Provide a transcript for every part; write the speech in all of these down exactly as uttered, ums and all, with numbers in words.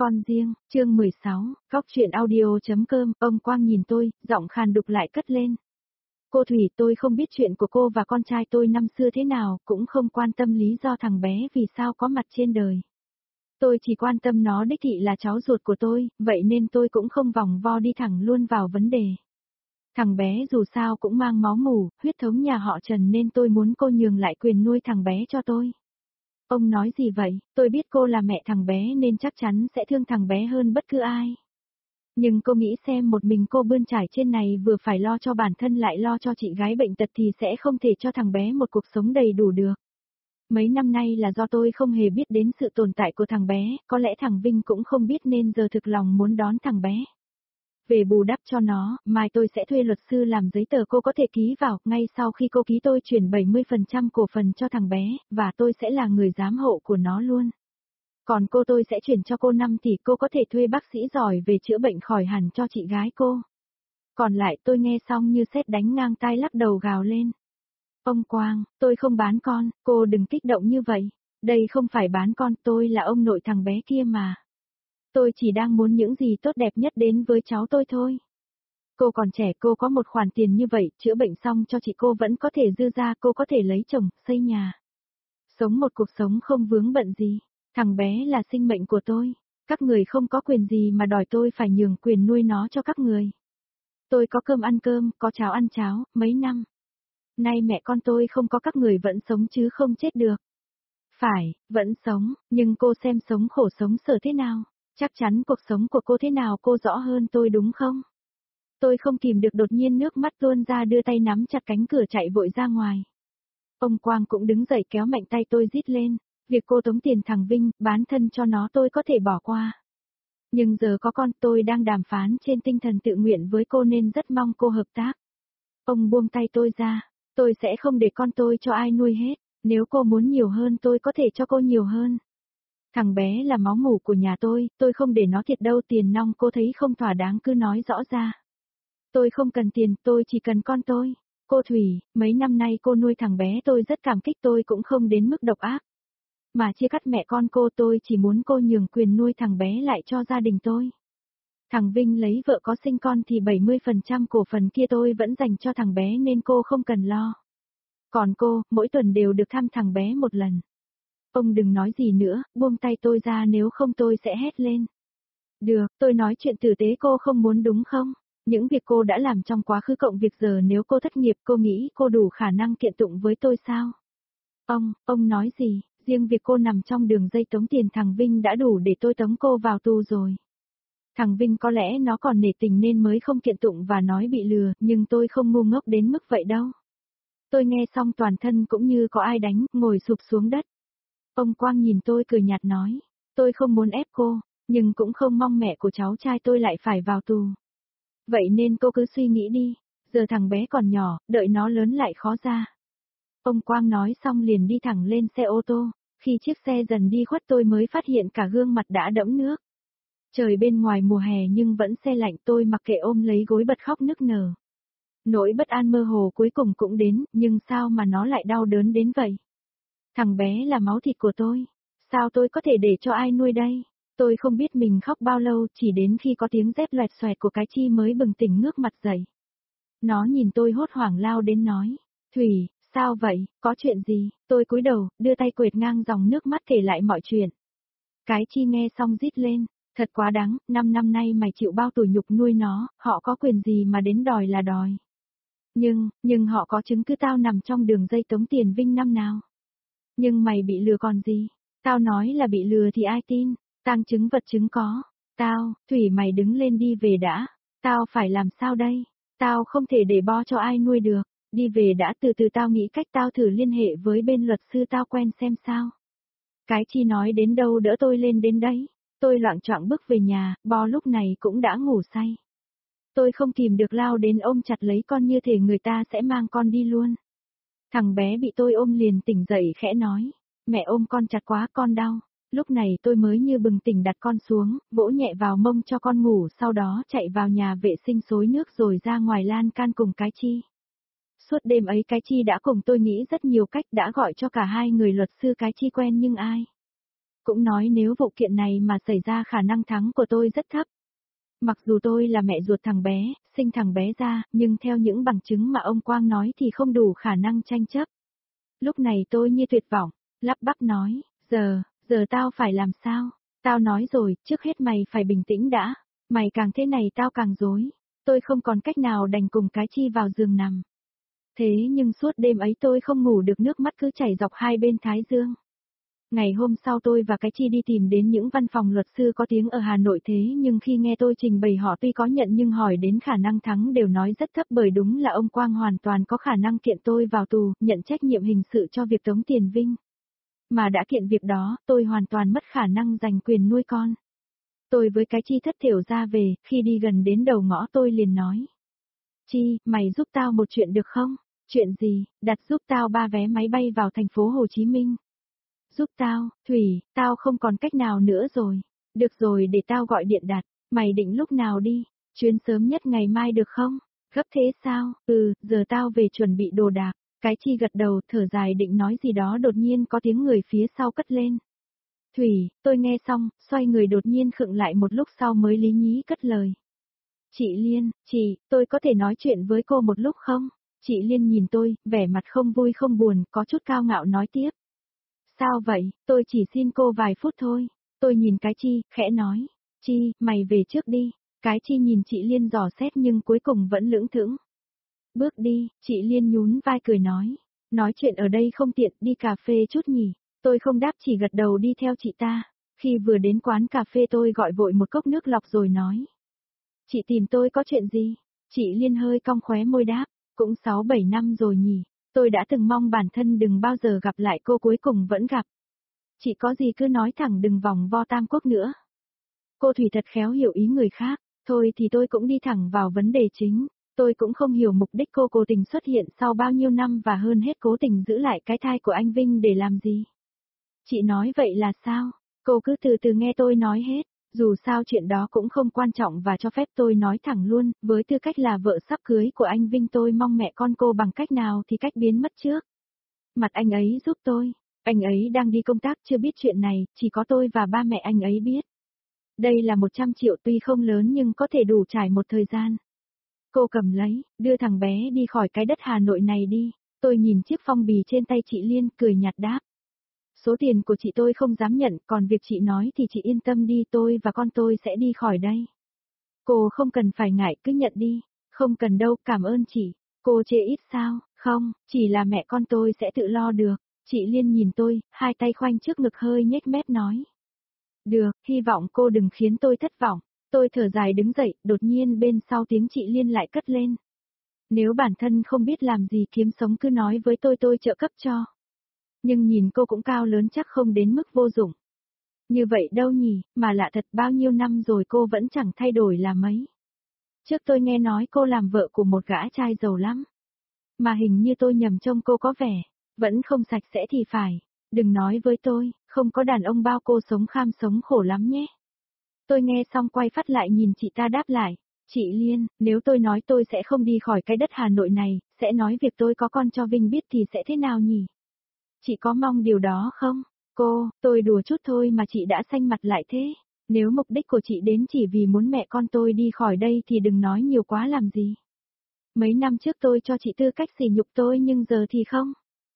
Con riêng, chương mười sáu, góc chuyện audio.com, ông Quang nhìn tôi, giọng khàn đục lại cất lên. Cô Thủy, tôi không biết chuyện của cô và con trai tôi năm xưa thế nào, cũng không quan tâm lý do thằng bé vì sao có mặt trên đời. Tôi chỉ quan tâm nó đích thị là cháu ruột của tôi, vậy nên tôi cũng không vòng vo đi thẳng luôn vào vấn đề. Thằng bé dù sao cũng mang máu mủ, huyết thống nhà họ Trần nên tôi muốn cô nhường lại quyền nuôi thằng bé cho tôi. Ông nói gì vậy, tôi biết cô là mẹ thằng bé nên chắc chắn sẽ thương thằng bé hơn bất cứ ai. Nhưng cô nghĩ xem một mình cô bươn trải trên này vừa phải lo cho bản thân lại lo cho chị gái bệnh tật thì sẽ không thể cho thằng bé một cuộc sống đầy đủ được. Mấy năm nay là do tôi không hề biết đến sự tồn tại của thằng bé, có lẽ thằng Vinh cũng không biết nên giờ thực lòng muốn đón thằng bé. Về bù đắp cho nó, mai tôi sẽ thuê luật sư làm giấy tờ cô có thể ký vào, ngay sau khi cô ký tôi chuyển bảy mươi phần trăm cổ phần cho thằng bé, và tôi sẽ là người giám hộ của nó luôn. Còn cô tôi sẽ chuyển cho cô năm tỷ cô có thể thuê bác sĩ giỏi về chữa bệnh khỏi hẳn cho chị gái cô. Còn lại tôi nghe xong như sét đánh ngang tai lắc đầu gào lên. Ông Quang, tôi không bán con, cô đừng kích động như vậy. Đây không phải bán con, tôi là ông nội thằng bé kia mà. Tôi chỉ đang muốn những gì tốt đẹp nhất đến với cháu tôi thôi. Cô còn trẻ, cô có một khoản tiền như vậy, chữa bệnh xong cho chị cô vẫn có thể dư ra, cô có thể lấy chồng, xây nhà. Sống một cuộc sống không vướng bận gì. Thằng bé là sinh mệnh của tôi. Các người không có quyền gì mà đòi tôi phải nhường quyền nuôi nó cho các người. Tôi có cơm ăn cơm, có cháo ăn cháo, mấy năm. Nay mẹ con tôi không có các người vẫn sống chứ không chết được. Phải, vẫn sống, nhưng cô xem sống khổ sống sở thế nào. Chắc chắn cuộc sống của cô thế nào cô rõ hơn tôi đúng không? Tôi không kìm được đột nhiên nước mắt tuôn ra đưa tay nắm chặt cánh cửa chạy vội ra ngoài. Ông Quang cũng đứng dậy kéo mạnh tay tôi rít lên. Việc cô tống tiền thằng Vinh, bán thân cho nó tôi có thể bỏ qua. Nhưng giờ có con tôi đang đàm phán trên tinh thần tự nguyện với cô nên rất mong cô hợp tác. Ông buông tay tôi ra. Tôi sẽ không để con tôi cho ai nuôi hết. Nếu cô muốn nhiều hơn tôi có thể cho cô nhiều hơn. Thằng bé là máu mủ của nhà tôi, tôi không để nó thiệt đâu tiền nong cô thấy không thỏa đáng cứ nói rõ ra. Tôi không cần tiền, tôi chỉ cần con tôi. Cô Thủy, mấy năm nay cô nuôi thằng bé tôi rất cảm kích tôi cũng không đến mức độc ác. Mà chia cắt mẹ con cô tôi chỉ muốn cô nhường quyền nuôi thằng bé lại cho gia đình tôi. Thằng Vinh lấy vợ có sinh con thì bảy mươi phần trăm cổ phần kia tôi vẫn dành cho thằng bé nên cô không cần lo. Còn cô, mỗi tuần đều được thăm thằng bé một lần. Ông đừng nói gì nữa, buông tay tôi ra nếu không tôi sẽ hét lên. Được, tôi nói chuyện tử tế cô không muốn đúng không? Những việc cô đã làm trong quá khứ cộng việc giờ nếu cô thất nghiệp cô nghĩ cô đủ khả năng kiện tụng với tôi sao? Ông, ông nói gì? Riêng việc cô nằm trong đường dây tống tiền thằng Vinh đã đủ để tôi tống cô vào tù rồi. Thằng Vinh có lẽ nó còn nể tình nên mới không kiện tụng và nói bị lừa, nhưng tôi không ngu ngốc đến mức vậy đâu. Tôi nghe xong toàn thân cũng như có ai đánh, ngồi sụp xuống đất. Ông Quang nhìn tôi cười nhạt nói, tôi không muốn ép cô, nhưng cũng không mong mẹ của cháu trai tôi lại phải vào tù. Vậy nên cô cứ suy nghĩ đi, giờ thằng bé còn nhỏ, đợi nó lớn lại khó ra. Ông Quang nói xong liền đi thẳng lên xe ô tô, khi chiếc xe dần đi khuất tôi mới phát hiện cả gương mặt đã đẫm nước. Trời bên ngoài mùa hè nhưng vẫn se lạnh tôi mặc kệ ôm lấy gối bật khóc nức nở. Nỗi bất an mơ hồ cuối cùng cũng đến, nhưng sao mà nó lại đau đớn đến vậy? Thằng bé là máu thịt của tôi, sao tôi có thể để cho ai nuôi đây? Tôi không biết mình khóc bao lâu chỉ đến khi có tiếng dép loẹt xoẹt của cái chi mới bừng tỉnh ngước mặt dậy. Nó nhìn tôi hốt hoảng lao đến nói, Thủy, sao vậy, có chuyện gì? Tôi cúi đầu, đưa tay quệt ngang dòng nước mắt kể lại mọi chuyện. Cái chi nghe xong rít lên, thật quá đáng, năm năm nay mày chịu bao tủi nhục nuôi nó, họ có quyền gì mà đến đòi là đòi. Nhưng, nhưng họ có chứng cứ tao nằm trong đường dây tống tiền Vinh năm nào. Nhưng mày bị lừa còn gì? Tao nói là bị lừa thì ai tin? Tang chứng vật chứng có. Tao, Thủy mày đứng lên đi về đã. Tao phải làm sao đây? Tao không thể để bo cho ai nuôi được. Đi về đã từ từ tao nghĩ cách tao thử liên hệ với bên luật sư tao quen xem sao. Cái chi nói đến đâu đỡ tôi lên đến đấy. Tôi loạng choạng bước về nhà, bo lúc này cũng đã ngủ say. Tôi không kìm được lao đến ôm chặt lấy con như thể người ta sẽ mang con đi luôn. Thằng bé bị tôi ôm liền tỉnh dậy khẽ nói, mẹ ôm con chặt quá con đau. Lúc này tôi mới như bừng tỉnh đặt con xuống, vỗ nhẹ vào mông cho con ngủ sau đó chạy vào nhà vệ sinh xối nước rồi ra ngoài lan can cùng cái chi. Suốt đêm ấy cái chi đã cùng tôi nghĩ rất nhiều cách đã gọi cho cả hai người luật sư cái chi quen nhưng ai. Cũng nói nếu vụ kiện này mà xảy ra khả năng thắng của tôi rất thấp. Mặc dù tôi là mẹ ruột thằng bé, sinh thằng bé ra, nhưng theo những bằng chứng mà ông Quang nói thì không đủ khả năng tranh chấp. Lúc này tôi như tuyệt vọng, lắp bắp nói, giờ, giờ tao phải làm sao? Tao nói rồi, trước hết mày phải bình tĩnh đã, mày càng thế này tao càng rối. Tôi không còn cách nào đành cùng cái chi vào giường nằm. Thế nhưng suốt đêm ấy tôi không ngủ được, nước mắt cứ chảy dọc hai bên thái dương. Ngày hôm sau tôi và cái chi đi tìm đến những văn phòng luật sư có tiếng ở Hà Nội, thế nhưng khi nghe tôi trình bày họ tuy có nhận nhưng hỏi đến khả năng thắng đều nói rất thấp, bởi đúng là ông Quang hoàn toàn có khả năng kiện tôi vào tù, nhận trách nhiệm hình sự cho việc tống tiền Vinh. Mà đã kiện việc đó, tôi hoàn toàn mất khả năng giành quyền nuôi con. Tôi với cái chi thất thểu ra về, khi đi gần đến đầu ngõ tôi liền nói. Chi, mày giúp tao một chuyện được không? Chuyện gì? Đặt giúp tao ba vé máy bay vào thành phố Hồ Chí Minh. Giúp tao, Thủy, tao không còn cách nào nữa rồi. Được rồi, để tao gọi điện đặt. Mày định lúc nào đi? Chuyến sớm nhất ngày mai được không? Gấp thế sao? Ừ, giờ tao về chuẩn bị đồ đạc. Cái chi gật đầu, thở dài định nói gì đó, đột nhiên có tiếng người phía sau cất lên. Thủy, tôi nghe xong, xoay người đột nhiên khựng lại một lúc sau mới lý nhí cất lời. Chị Liên, chị, tôi có thể nói chuyện với cô một lúc không? Chị Liên nhìn tôi, vẻ mặt không vui không buồn, có chút cao ngạo nói tiếp. Sao vậy, tôi chỉ xin cô vài phút thôi. Tôi nhìn cái chi, khẽ nói. Chi, mày về trước đi. Cái chi nhìn chị Liên dò xét nhưng cuối cùng vẫn lưỡng thững. Bước đi, chị Liên nhún vai cười nói. Nói chuyện ở đây không tiện, đi cà phê chút nhỉ. Tôi không đáp, chỉ gật đầu đi theo chị ta. Khi vừa đến quán cà phê tôi gọi vội một cốc nước lọc rồi nói. Chị tìm tôi có chuyện gì? Chị Liên hơi cong khóe môi đáp. Cũng sáu bảy năm rồi nhỉ. Tôi đã từng mong bản thân đừng bao giờ gặp lại cô, cuối cùng vẫn gặp. Chị có gì cứ nói thẳng, đừng vòng vo tam quốc nữa. Cô Thủy thật khéo hiểu ý người khác. Thôi thì tôi cũng đi thẳng vào vấn đề chính. Tôi cũng không hiểu mục đích cô cố tình xuất hiện sau bao nhiêu năm và hơn hết cố tình giữ lại cái thai của anh Vinh để làm gì. Chị nói vậy là sao? Cô cứ từ từ nghe tôi nói hết. Dù sao chuyện đó cũng không quan trọng và cho phép tôi nói thẳng luôn, với tư cách là vợ sắp cưới của anh Vinh tôi mong mẹ con cô bằng cách nào thì cách biến mất trước. Mặt anh ấy giúp tôi, anh ấy đang đi công tác chưa biết chuyện này, chỉ có tôi và ba mẹ anh ấy biết. Đây là một trăm triệu tuy không lớn nhưng có thể đủ trải một thời gian. Cô cầm lấy, đưa thằng bé đi khỏi cái đất Hà Nội này đi. Tôi nhìn chiếc phong bì trên tay chị Liên, cười nhạt đáp. Số tiền của chị tôi không dám nhận, còn việc chị nói thì chị yên tâm đi, tôi và con tôi sẽ đi khỏi đây. Cô không cần phải ngại, cứ nhận đi. Không cần đâu, cảm ơn chị. Cô chê ít sao? Không, chỉ là mẹ con tôi sẽ tự lo được. Chị Liên nhìn tôi, hai tay khoanh trước ngực hơi nhếch mép nói. Được, hy vọng cô đừng khiến tôi thất vọng. Tôi thở dài đứng dậy, đột nhiên bên sau tiếng chị Liên lại cất lên. Nếu bản thân không biết làm gì kiếm sống cứ nói với tôi, tôi trợ cấp cho. Nhưng nhìn cô cũng cao lớn chắc không đến mức vô dụng. Như vậy đâu nhỉ, mà lạ thật, bao nhiêu năm rồi cô vẫn chẳng thay đổi là mấy. Trước tôi nghe nói cô làm vợ của một gã trai giàu lắm. Mà hình như tôi nhầm trông cô có vẻ, vẫn không sạch sẽ thì phải. Đừng nói với tôi, không có đàn ông bao cô sống kham sống khổ lắm nhé. Tôi nghe xong quay phát lại nhìn chị ta đáp lại. Chị Liên, nếu tôi nói tôi sẽ không đi khỏi cái đất Hà Nội này, sẽ nói việc tôi có con cho Vinh biết thì sẽ thế nào nhỉ? Chị có mong điều đó không? Cô, tôi đùa chút thôi mà chị đã xanh mặt lại thế. Nếu mục đích của chị đến chỉ vì muốn mẹ con tôi đi khỏi đây thì đừng nói nhiều quá làm gì. Mấy năm trước tôi cho chị tư cách sỉ nhục tôi nhưng giờ thì không.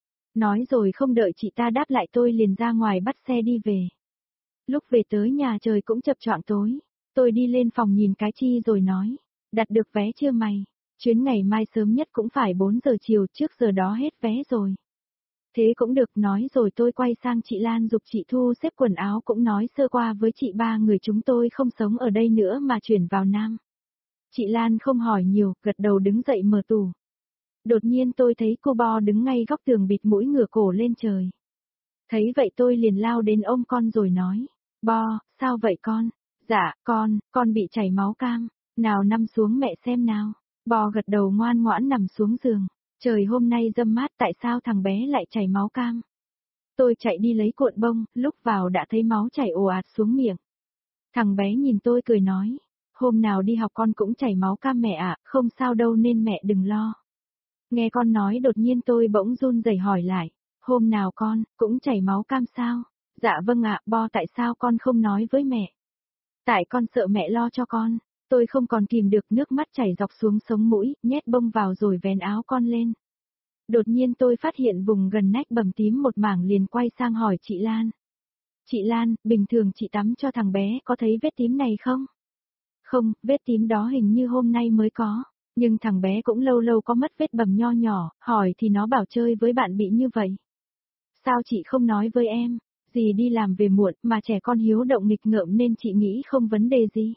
Nói rồi không đợi chị ta đáp lại tôi liền ra ngoài bắt xe đi về. Lúc về tới nhà trời cũng chập choạng tối. Tôi đi lên phòng nhìn cái chi rồi nói. Đặt được vé chưa mày? Chuyến ngày mai sớm nhất cũng phải bốn giờ chiều, trước giờ đó hết vé rồi. Thế cũng được, nói rồi tôi quay sang chị Lan dục chị thu xếp quần áo, cũng nói sơ qua với chị ba người chúng tôi không sống ở đây nữa mà chuyển vào Nam. Chị Lan không hỏi nhiều, gật đầu đứng dậy mở tủ. Đột nhiên tôi thấy cô Bo đứng ngay góc tường bịt mũi ngửa cổ lên trời. Thấy vậy tôi liền lao đến ôm con rồi nói. Bo, sao vậy con? Dạ, con, con bị chảy máu cam. Nào nằm xuống mẹ xem nào. Bo gật đầu ngoan ngoãn nằm xuống giường. Trời hôm nay râm mát, tại sao thằng bé lại chảy máu cam? Tôi chạy đi lấy cuộn bông, lúc vào đã thấy máu chảy ồ ạt xuống miệng. Thằng bé nhìn tôi cười nói. Hôm nào đi học con cũng chảy máu cam mẹ ạ, không sao đâu nên mẹ đừng lo. Nghe con nói đột nhiên tôi bỗng run rẩy hỏi lại. Hôm nào con, cũng chảy máu cam sao? Dạ vâng ạ, Bo tại sao con không nói với mẹ? Tại con sợ mẹ lo cho con. Tôi không còn kìm được, nước mắt chảy dọc xuống sống mũi, nhét bông vào rồi vén áo con lên. Đột nhiên tôi phát hiện vùng gần nách bầm tím một mảng, liền quay sang hỏi chị Lan. Chị Lan, bình thường chị tắm cho thằng bé có thấy vết tím này không? Không, vết tím đó hình như hôm nay mới có. Nhưng thằng bé cũng lâu lâu có mất vết bầm nho nhỏ, hỏi thì nó bảo chơi với bạn bị như vậy. Sao chị không nói với em? Dì đi làm về muộn mà trẻ con hiếu động nghịch ngợm nên chị nghĩ không vấn đề gì.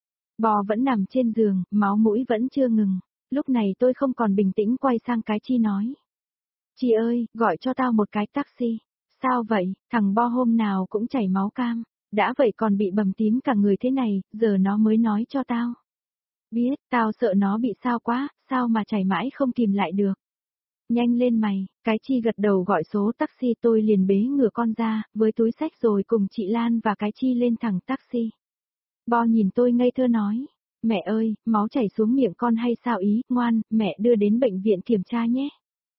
Bò vẫn nằm trên giường, máu mũi vẫn chưa ngừng. Lúc này tôi không còn bình tĩnh, quay sang cái Chi nói. Chị ơi, gọi cho tao một cái taxi. Sao vậy, thằng Bo hôm nào cũng chảy máu cam. Đã vậy còn bị bầm tím cả người thế này, giờ nó mới nói cho tao. Biết, tao sợ nó bị sao quá, sao mà chảy mãi không kìm lại được. Nhanh lên mày, cái Chi gật đầu gọi số taxi, tôi liền bế ngửa con ra, với túi xách rồi cùng chị Lan và cái Chi lên thẳng taxi. Bo nhìn tôi ngây thơ nói, mẹ ơi, máu chảy xuống miệng con hay sao ý, ngoan, mẹ đưa đến bệnh viện kiểm tra nhé.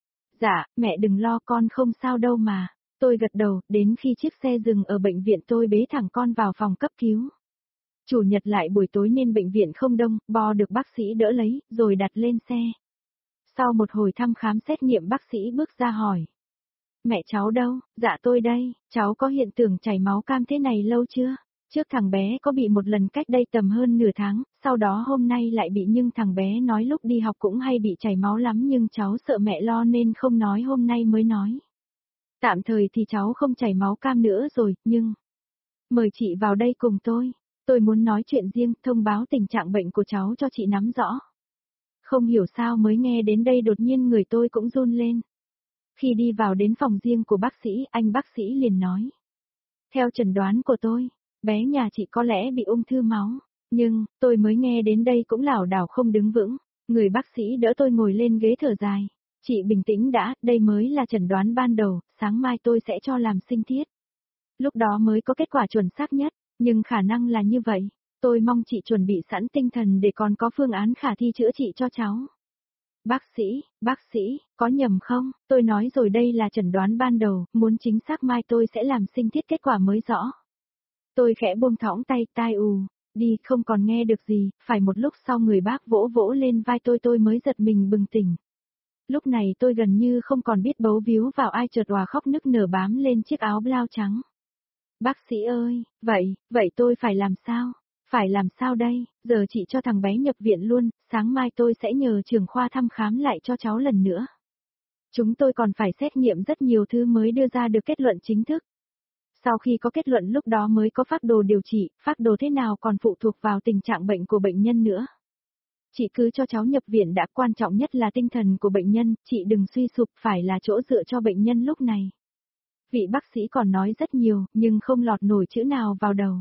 Dạ, mẹ đừng lo, con không sao đâu mà. Tôi gật đầu, đến khi chiếc xe dừng ở bệnh viện tôi bế thẳng con vào phòng cấp cứu. Chủ nhật lại buổi tối nên bệnh viện không đông, Bo được bác sĩ đỡ lấy, rồi đặt lên xe. Sau một hồi thăm khám xét nghiệm, bác sĩ bước ra hỏi. Mẹ cháu đâu? Dạ tôi đây, cháu có hiện tượng chảy máu cam thế này lâu chưa? Trước thằng bé có bị một lần cách đây tầm hơn nửa tháng, sau đó hôm nay lại bị, nhưng thằng bé nói lúc đi học cũng hay bị chảy máu lắm, nhưng cháu sợ mẹ lo nên không nói, hôm nay mới nói. Tạm thời thì cháu không chảy máu cam nữa rồi, nhưng... Mời chị vào đây cùng tôi. Tôi muốn nói chuyện riêng, thông báo tình trạng bệnh của cháu cho chị nắm rõ. Không hiểu sao mới nghe đến đây đột nhiên người tôi cũng run lên. Khi đi vào đến phòng riêng của bác sĩ, anh bác sĩ liền nói. Theo chẩn đoán của tôi, bé nhà chị có lẽ bị ung thư máu. Nhưng, tôi mới nghe đến đây cũng lảo đảo không đứng vững. Người bác sĩ đỡ tôi ngồi lên ghế thở dài. Chị bình tĩnh đã, đây mới là chẩn đoán ban đầu, sáng mai tôi sẽ cho làm sinh thiết. Lúc đó mới có kết quả chuẩn xác nhất, nhưng khả năng là như vậy. Tôi mong chị chuẩn bị sẵn tinh thần để còn có phương án khả thi chữa trị cho cháu. Bác sĩ, bác sĩ, có nhầm không? Tôi nói rồi, đây là chẩn đoán ban đầu, muốn chính xác mai tôi sẽ làm sinh thiết kết quả mới rõ. Tôi khẽ buông thõng tay, tai ù, đi, không còn nghe được gì, phải một lúc sau người bác vỗ vỗ lên vai tôi tôi mới giật mình bừng tỉnh. Lúc này tôi gần như không còn biết bấu víu vào ai, chợt òa khóc nức nở bám lên chiếc áo blau trắng. Bác sĩ ơi, vậy, vậy tôi phải làm sao? Phải làm sao đây? Giờ chị cho thằng bé nhập viện luôn, sáng mai tôi sẽ nhờ trưởng khoa thăm khám lại cho cháu lần nữa. Chúng tôi còn phải xét nghiệm rất nhiều thứ mới đưa ra được kết luận chính thức. Sau khi có kết luận lúc đó mới có phác đồ điều trị, phác đồ thế nào còn phụ thuộc vào tình trạng bệnh của bệnh nhân nữa. Chị cứ cho cháu nhập viện đã, quan trọng nhất là tinh thần của bệnh nhân, chị đừng suy sụp, phải là chỗ dựa cho bệnh nhân lúc này. Vị bác sĩ còn nói rất nhiều, nhưng không lọt nổi chữ nào vào đầu.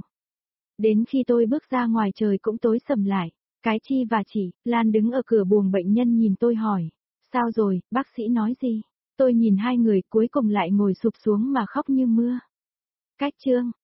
Đến khi tôi bước ra ngoài trời cũng tối sầm lại, cái Chi và chị Lan đứng ở cửa buồng bệnh nhân nhìn tôi hỏi, sao rồi, bác sĩ nói gì? Tôi nhìn hai người cuối cùng lại ngồi sụp xuống mà khóc như mưa. Cách chương